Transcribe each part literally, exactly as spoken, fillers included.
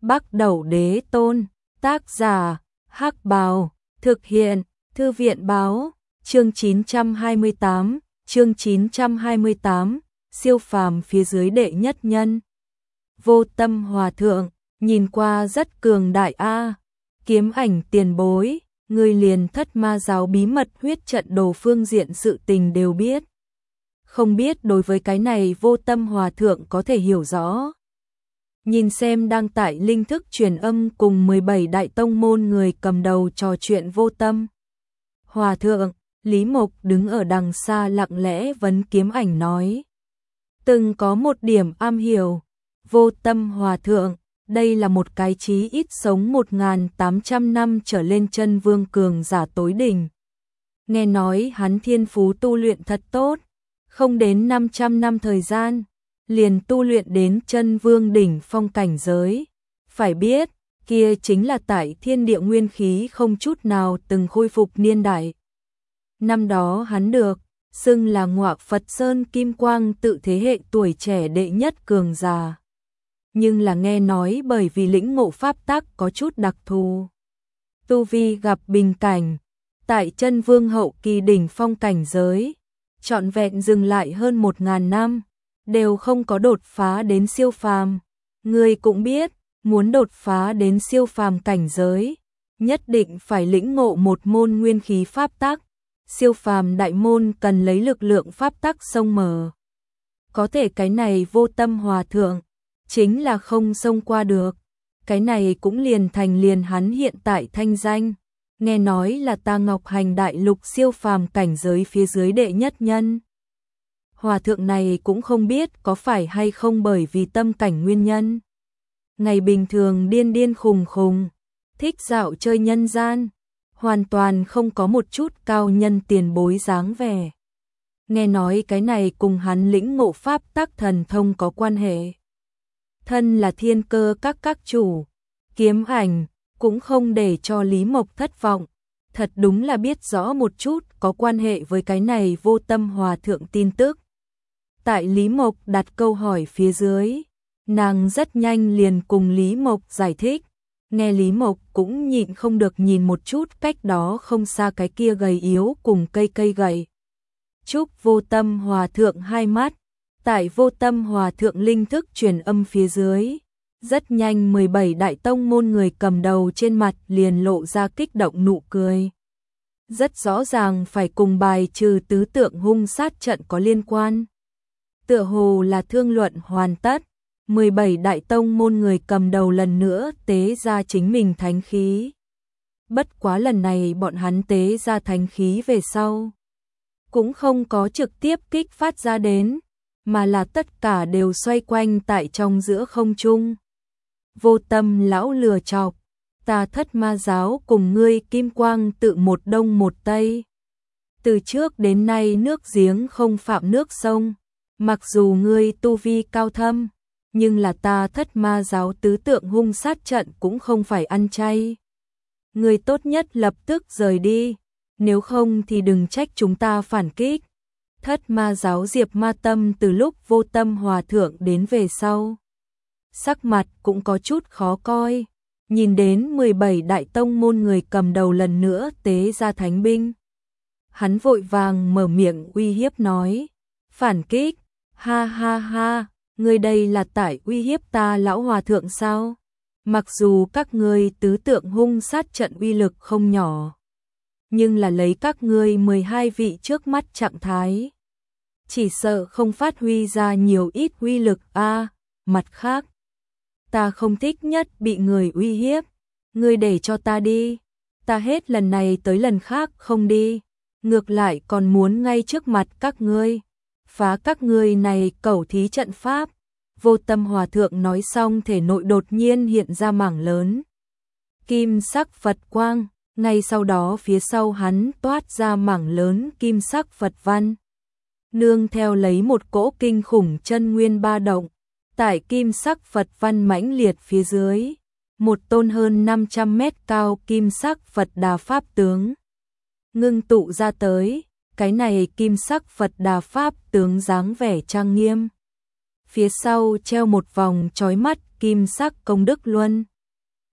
Bắc Đẩu Đế Tôn, tác giả, Hắc Bào, thực hiện, Thư viện báo, chương chín trăm hai mươi tám, chương chín trăm hai mươi tám, siêu phàm phía dưới đệ nhất nhân. Vô Tâm Hòa Thượng, nhìn qua rất cường đại a. Kiếm Ảnh tiền bối, người liền Thất Ma giáo bí mật huyết trận đồ phương diện sự tình đều biết. Không biết đối với cái này Vô Tâm Hòa Thượng có thể hiểu rõ. Nhìn xem đang tại linh thức truyền âm cùng mười bảy đại tông môn người cầm đầu trò chuyện Vô Tâm Hòa Thượng, Lý Mộc đứng ở đằng xa lặng lẽ vấn Kiếm Ảnh nói. Từng có một điểm am hiểu, Vô Tâm Hòa Thượng, đây là một cái chí ít sống một nghìn tám trăm năm trở lên chân vương cường giả tối đỉnh. Nghe nói hắn thiên phú tu luyện thật tốt, không đến năm trăm năm thời gian, liền tu luyện đến chân vương đỉnh phong cảnh giới. Phải biết, kia chính là tại thiên địa nguyên khí không chút nào từng khôi phục niên đại. Năm đó hắn được xưng là Ngọa Phật Sơn Kim Quang tự thế hệ tuổi trẻ đệ nhất cường giả. Nhưng là nghe nói bởi vì lĩnh ngộ pháp tắc có chút đặc thù, tu vi gặp bình cảnh, tại chân vương hậu kỳ đỉnh phong cảnh giới, trọn vẹn dừng lại hơn một ngàn năm, đều không có đột phá đến siêu phàm. Người cũng biết, muốn đột phá đến siêu phàm cảnh giới, nhất định phải lĩnh ngộ một môn nguyên khí pháp tắc. Siêu phàm đại môn cần lấy lực lượng pháp tắc xông mở. Có thể cái này Vô Tâm Hòa Thượng chính là không xông qua được. Cái này cũng liền thành liền hắn hiện tại thanh danh. Nghe nói là ta Ngọc Hành đại lục siêu phàm cảnh giới phía dưới đệ nhất nhân. Hòa thượng này cũng không biết có phải hay không bởi vì tâm cảnh nguyên nhân. Ngày bình thường điên điên khùng khùng, thích dạo chơi nhân gian, hoàn toàn không có một chút cao nhân tiền bối dáng vẻ. Nghe nói cái này cùng hắn lĩnh ngộ pháp tắc thần thông có quan hệ. Thân là thiên cơ các các chủ, Kiếm Ảnh cũng không để cho Lý Mộc thất vọng, thật đúng là biết rõ một chút có quan hệ với cái này Vô Tâm Hòa Thượng tin tức. Tại Lý Mộc đặt câu hỏi phía dưới, nàng rất nhanh liền cùng Lý Mộc giải thích. Nghe Lý Mộc cũng nhịn không được nhìn một chút cách đó không xa cái kia gầy yếu cùng cây cây gầy. Chúc Vô Tâm Hòa Thượng hai mắt, tại Vô Tâm Hòa Thượng linh thức truyền âm phía dưới. Rất nhanh mười bảy đại tông môn người cầm đầu trên mặt liền lộ ra kích động nụ cười. Rất rõ ràng phải cùng bài trừ tứ tượng hung sát trận có liên quan. Tựa hồ là thương luận hoàn tất, mười bảy đại tông môn người cầm đầu lần nữa tế ra chính mình thánh khí. Bất quá lần này bọn hắn tế ra thánh khí về sau, cũng không có trực tiếp kích phát ra đến, mà là tất cả đều xoay quanh tại trong giữa không trung. Vô Tâm lão lừa chọc, ta Thất Ma giáo cùng ngươi Kim Quang tự một đông một tây. Từ trước đến nay nước giếng không phạm nước sông, mặc dù ngươi tu vi cao thâm, nhưng là ta Thất Ma giáo tứ tượng hung sát trận cũng không phải ăn chay. Ngươi tốt nhất lập tức rời đi, nếu không thì đừng trách chúng ta phản kích. Thất Ma giáo Diệp Ma Tâm từ lúc Vô Tâm Hòa Thượng đến về sau, sắc mặt cũng có chút khó coi, nhìn đến mười bảy đại tông môn người cầm đầu lần nữa tế ra thánh binh. Hắn vội vàng mở miệng uy hiếp nói, phản kích, ha ha ha, ngươi đây là tại uy hiếp ta lão hòa thượng sao? Mặc dù các ngươi tứ tượng hung sát trận uy lực không nhỏ, nhưng là lấy các ngươi mười hai vị trước mắt trạng thái, chỉ sợ không phát huy ra nhiều ít uy lực a. Mặt khác, ta không thích nhất bị người uy hiếp, ngươi để cho ta đi, ta hết lần này tới lần khác không đi, ngược lại còn muốn ngay trước mặt các ngươi phá các ngươi này cẩu thí trận pháp. Vô Tâm Hòa Thượng nói xong thể nội đột nhiên hiện ra mảng lớn kim sắc Phật quang, ngay sau đó phía sau hắn toát ra mảng lớn kim sắc Phật văn. Nương theo lấy một cỗ kinh khủng chân nguyên ba động, tại kim sắc Phật văn mãnh liệt phía dưới, một tôn hơn năm trăm mét cao kim sắc Phật Đà Pháp tướng ngưng tụ ra tới. Cái này kim sắc Phật Đà Pháp tướng dáng vẻ trang nghiêm, phía sau treo một vòng chói mắt kim sắc công đức luân.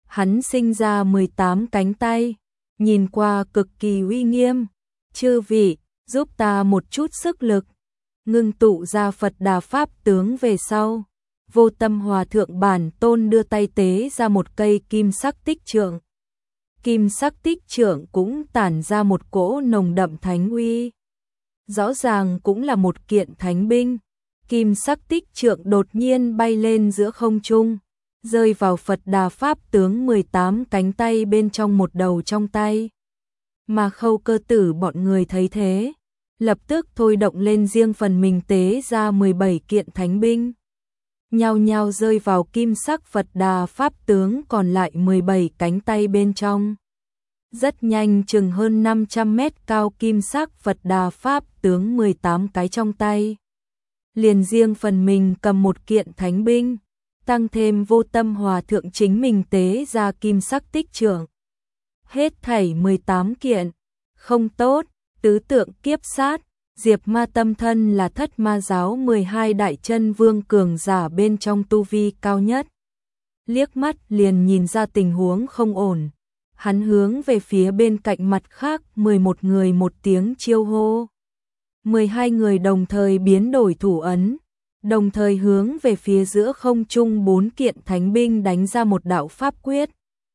hắn sinh ra mười tám cánh tay, nhìn qua cực kỳ uy nghiêm. Chư vị, giúp ta một chút sức lực. Ngưng tụ ra Phật Đà Pháp tướng về sau, Vô Tâm Hòa Thượng Bản Tôn đưa tay tế ra một cây kim sắc tích trượng. Kim sắc tích trượng cũng tản ra một cỗ nồng đậm thánh uy. Rõ ràng cũng là một kiện thánh binh. Kim sắc tích trượng đột nhiên bay lên giữa không trung, rơi vào Phật Đà Pháp tướng mười tám cánh tay bên trong một đầu trong tay. Mà Khâu Cơ Tử bọn người thấy thế, lập tức thôi động lên riêng phần mình tế ra mười bảy kiện thánh binh. Nhao nhao rơi vào kim sắc Phật Đà Pháp tướng còn lại mười bảy cánh tay bên trong. Rất nhanh, chừng hơn năm trăm mét cao kim sắc Phật Đà Pháp tướng mười tám cái trong tay. Liền riêng phần mình cầm một kiện thánh binh, tăng thêm Vô Tâm Hòa Thượng chính mình tế ra kim sắc tích trượng. Hết thảy mười tám kiện. Không tốt, tứ tượng kiếp sát. Diệp Ma Tâm thân là Thất Ma giáo mười hai đại chân vương cường giả bên trong tu vi cao nhất. Liếc mắt liền nhìn ra tình huống không ổn. Hắn hướng về phía bên cạnh mặt khác mười một người một tiếng chiêu hô. mười hai người đồng thời biến đổi thủ ấn, đồng thời hướng về phía giữa không trung bốn kiện thánh binh đánh ra một đạo pháp quyết.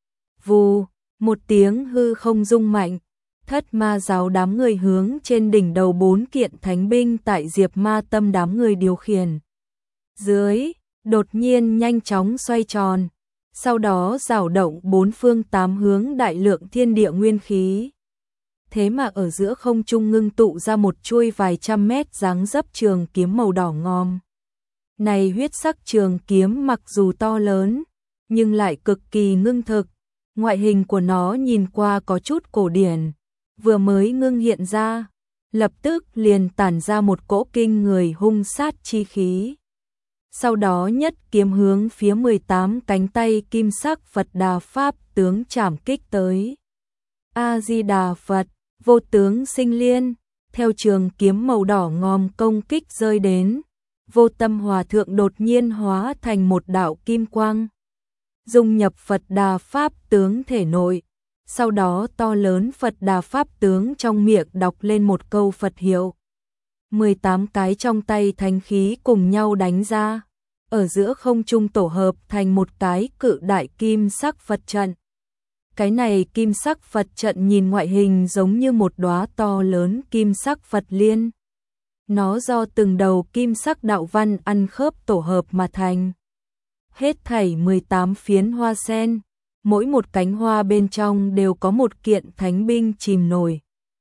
Vù, một tiếng hư không rung mạnh, Thất Ma giáo đám người hướng trên đỉnh đầu bốn kiện thánh binh tại Diệp Ma Tâm đám người điều khiển. Dưới, đột nhiên nhanh chóng xoay tròn, sau đó dao động bốn phương tám hướng đại lượng thiên địa nguyên khí. Thế mà ở giữa không trung ngưng tụ ra một chuôi vài trăm mét dáng dấp trường kiếm màu đỏ ngòm. Này huyết sắc trường kiếm mặc dù to lớn, nhưng lại cực kỳ ngưng thực. Ngoại hình của nó nhìn qua có chút cổ điển, vừa mới ngưng hiện ra, lập tức liền tản ra một cỗ kinh người hung sát chi khí. Sau đó nhất kiếm hướng phía mười tám cánh tay kim sắc Phật Đà Pháp tướng chảm kích tới. A-di-đà Phật, vô tướng sinh liên, theo trường kiếm màu đỏ ngòm công kích rơi đến, Vô Tâm Hòa Thượng đột nhiên hóa thành một đạo kim quang, dung nhập Phật Đà Pháp tướng thể nội. Sau đó to lớn Phật Đà Pháp tướng trong miệng đọc lên một câu Phật hiệu. mười tám cái trong tay thánh khí cùng nhau đánh ra, ở giữa không trung tổ hợp thành một cái cự đại kim sắc Phật trận. Cái này kim sắc Phật trận nhìn ngoại hình giống như một đóa to lớn kim sắc Phật liên. Nó do từng đầu kim sắc đạo văn ăn khớp tổ hợp mà thành. Hết thảy mười tám phiến hoa sen, mỗi một cánh hoa bên trong đều có một kiện thánh binh chìm nổi.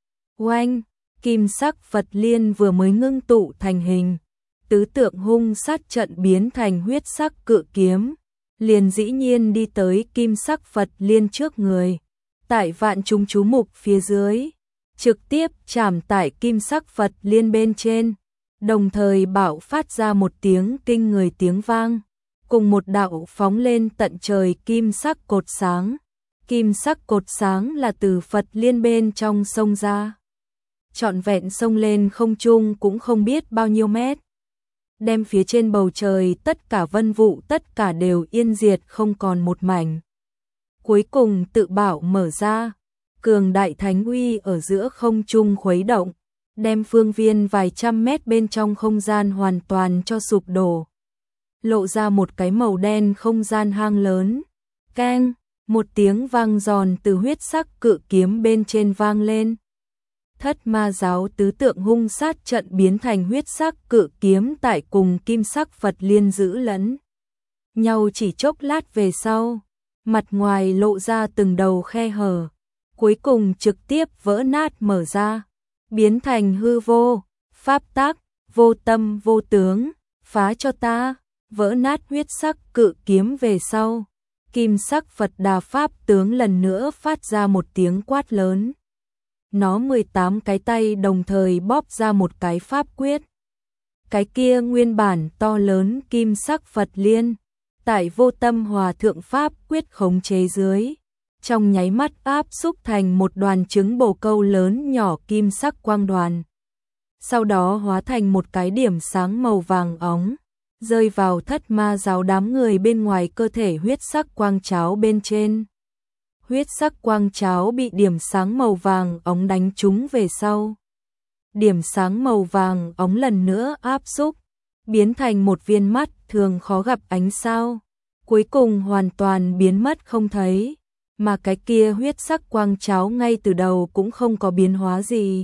Oanh, kim sắc Phật liên vừa mới ngưng tụ thành hình, tứ tượng hung sát trận biến thành huyết sắc cự kiếm, liền dĩ nhiên đi tới kim sắc Phật liên trước người, tại vạn chúng chú mục phía dưới, trực tiếp chạm tại kim sắc Phật liên bên trên, đồng thời bạo phát ra một tiếng kinh người tiếng vang, cùng một đạo phóng lên tận trời kim sắc cột sáng. Kim sắc cột sáng là từ Phật liên bên trong sông ra, trọn vẹn sông lên không trung cũng không biết bao nhiêu mét, đem phía trên bầu trời tất cả vân vụ tất cả đều yên diệt không còn một mảnh. Cuối cùng tự bảo mở ra, cường đại thánh uy ở giữa không trung khuấy động, đem phương viên vài trăm mét bên trong không gian hoàn toàn cho sụp đổ. Lộ ra một cái màu đen không gian hang lớn. Keng, một tiếng vang giòn từ huyết sắc cự kiếm bên trên vang lên. Thất Ma giáo tứ tượng hung sát trận biến thành huyết sắc cự kiếm tại cùng kim sắc Phật liên giữ lẫn nhau chỉ chốc lát về sau, mặt ngoài lộ ra từng đầu khe hở, cuối cùng trực tiếp vỡ nát mở ra, biến thành hư vô, pháp tắc, vô tâm vô tướng, phá cho ta. Vỡ nát huyết sắc cự kiếm về sau, kim sắc Phật Đà Pháp tướng lần nữa phát ra một tiếng quát lớn. Nó mười tám cái tay đồng thời bóp ra một cái pháp quyết. Cái kia nguyên bản to lớn kim sắc Phật liên, tại Vô Tâm Hòa Thượng Pháp quyết khống chế dưới, trong nháy mắt áp xúc thành một đoàn trứng bồ câu lớn nhỏ kim sắc quang đoàn. Sau đó hóa thành một cái điểm sáng màu vàng óng, rơi vào thất ma giáo đám người bên ngoài cơ thể huyết sắc quang cháo bên trên. Huyết sắc quang cháo bị điểm sáng màu vàng ống đánh trúng về sau. Điểm sáng màu vàng ống lần nữa áp xúc, biến thành một viên mắt thường khó gặp ánh sao, cuối cùng hoàn toàn biến mất không thấy, mà cái kia huyết sắc quang cháo ngay từ đầu cũng không có biến hóa gì.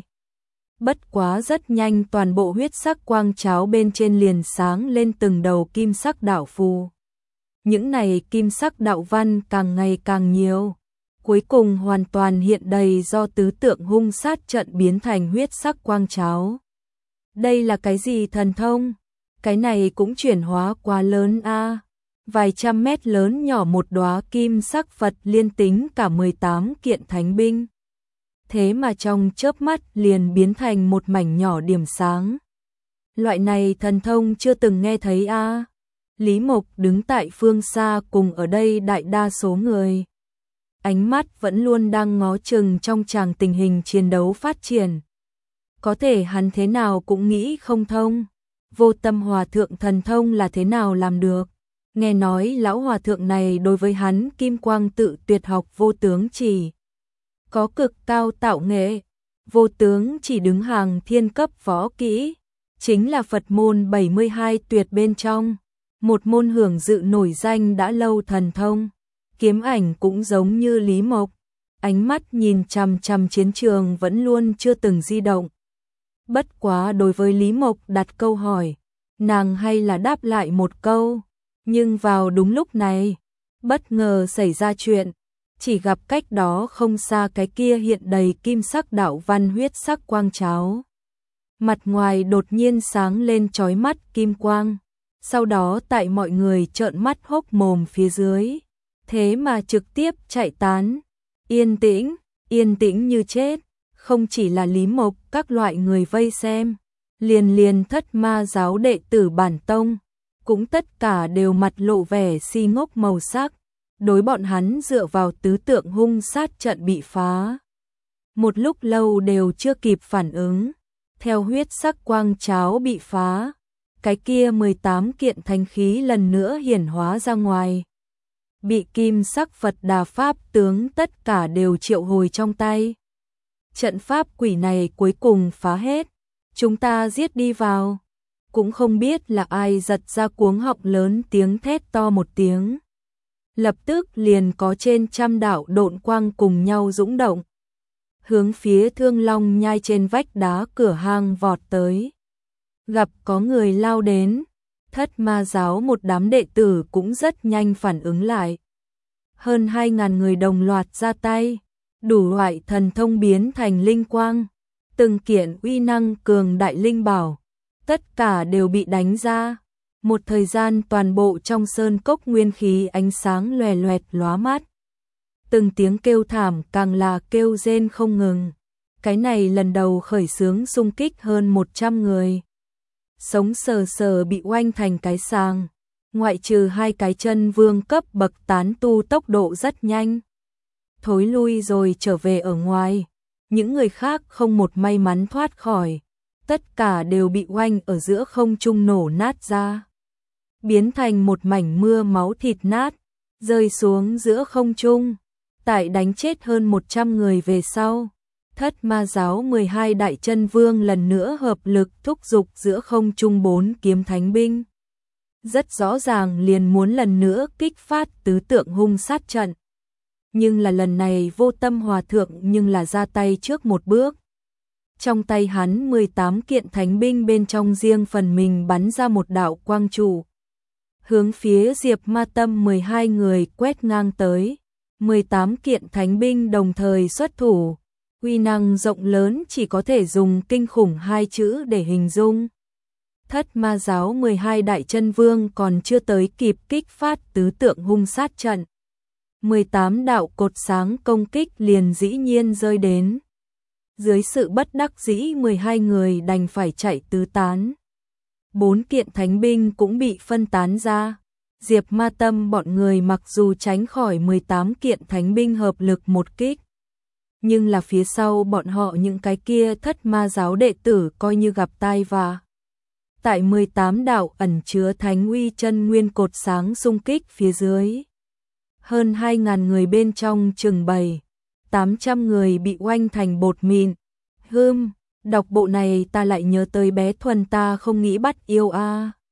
Bất quá rất nhanh toàn bộ huyết sắc quang cháo bên trên liền sáng lên từng đầu kim sắc đạo phù. Những này kim sắc đạo văn càng ngày càng nhiều, cuối cùng hoàn toàn hiện đầy do tứ tượng hung sát trận biến thành huyết sắc quang cháo. Đây là cái gì thần thông? Cái này cũng chuyển hóa quá lớn a. Vài trăm mét lớn nhỏ một đóa kim sắc Phật liên tính cả mười tám kiện thánh binh. Thế mà trong chớp mắt liền biến thành một mảnh nhỏ điểm sáng. Loại này thần thông chưa từng nghe thấy a. Lý Mộc đứng tại phương xa cùng ở đây đại đa số người. Ánh mắt vẫn luôn đang ngó chừng trong tràng tình hình chiến đấu phát triển. Có thể hắn thế nào cũng nghĩ không thông. Vô Tâm Hòa Thượng thần thông là thế nào làm được? Nghe nói lão hòa thượng này đối với hắn kim quang tự tuyệt học vô tướng chỉ có cực cao tạo nghệ. Vô tướng chỉ đứng hàng thiên cấp võ kỹ, chính là Phật môn bảy mươi hai tuyệt bên trong, một môn hưởng dự nổi danh đã lâu thần thông. Kiếm ảnh cũng giống như Lý Mộc, ánh mắt nhìn chằm chằm chiến trường vẫn luôn chưa từng di động. Bất quá đối với Lý Mộc đặt câu hỏi, nàng hay là đáp lại một câu, nhưng vào đúng lúc này, bất ngờ xảy ra chuyện, chỉ gặp cách đó không xa cái kia hiện đầy kim sắc đạo văn huyết sắc quang cháo. Mặt ngoài đột nhiên sáng lên chói mắt kim quang, sau đó tại mọi người trợn mắt hốc mồm phía dưới, thế mà trực tiếp chạy tán. Yên tĩnh, yên tĩnh như chết, không chỉ là Lý Mộc, các loại người vây xem, liền liền thất ma giáo đệ tử bản tông, cũng tất cả đều mặt lộ vẻ si ngốc màu sắc, đối bọn hắn dựa vào tứ tượng hung sát trận bị phá. Một lúc lâu đều chưa kịp phản ứng, theo huyết sắc quang cháo bị phá, cái kia mười tám kiện thánh khí lần nữa hiển hóa ra ngoài. Bị kim sắc Phật Đà Pháp tướng tất cả đều triệu hồi trong tay. Trận pháp quỷ này cuối cùng phá hết, chúng ta giết đi vào. Cũng không biết là ai giật ra cuống họng lớn tiếng thét to một tiếng. Lập tức liền có trên trăm đạo độn quang cùng nhau dũng động, hướng phía Thương Long Nhai trên vách đá cửa hang vọt tới. Gặp có người lao đến, thất ma giáo một đám đệ tử cũng rất nhanh phản ứng lại. Hơn hai ngàn người đồng loạt ra tay, đủ loại thần thông biến thành linh quang, từng kiện uy năng cường đại linh bảo, tất cả đều bị đánh ra. Một thời gian toàn bộ trong sơn cốc nguyên khí ánh sáng loè loẹt lóa mắt. Từng tiếng kêu thảm càng là kêu rên không ngừng. Cái này lần đầu khởi xướng xung kích hơn một trăm người. Sống sờ sờ bị oanh thành cái sàng. Ngoại trừ hai cái chân vương cấp bậc tán tu tốc độ rất nhanh. Thối lui rồi trở về ở ngoài. Những người khác không một may mắn thoát khỏi. Tất cả đều bị oanh ở giữa không trung nổ nát ra. Biến thành một mảnh mưa máu thịt nát, rơi xuống giữa không trung. Tại đánh chết hơn một trăm người về sau, thất ma giáo mười hai đại chân vương lần nữa hợp lực thúc giục giữa không trung bốn kiếm thánh binh. Rất rõ ràng liền muốn lần nữa kích phát tứ tượng hung sát trận. Nhưng là lần này Vô Tâm Hòa Thượng nhưng là ra tay trước một bước. Trong tay hắn mười tám kiện thánh binh bên trong riêng phần mình bắn ra một đạo quang trụ, hướng phía Diệp Ma Tâm mười hai người quét ngang tới. mười tám kiện thánh binh đồng thời xuất thủ, uy năng rộng lớn chỉ có thể dùng kinh khủng hai chữ để hình dung. Thất ma giáo mười hai đại chân vương còn chưa tới kịp kích phát tứ tượng hung sát trận. mười tám đạo cột sáng công kích liền dĩ nhiên rơi đến. Dưới sự bất đắc dĩ mười hai người đành phải chạy tứ tán. Bốn kiện thánh binh cũng bị phân tán ra. Diệp Ma Tâm bọn người mặc dù tránh khỏi mười tám kiện thánh binh hợp lực một kích, nhưng là phía sau bọn họ những cái kia thất ma giáo đệ tử coi như gặp tai vạ. tại mười tám đạo ẩn chứa thánh uy chân nguyên cột sáng xung kích phía dưới. Hơn hai ngàn người bên trong chừng bảy, tám trăm người bị oanh thành bột mịn. Hưm, đọc bộ này ta lại nhớ tới bé Thuần ta không nghĩ bắt yêu a.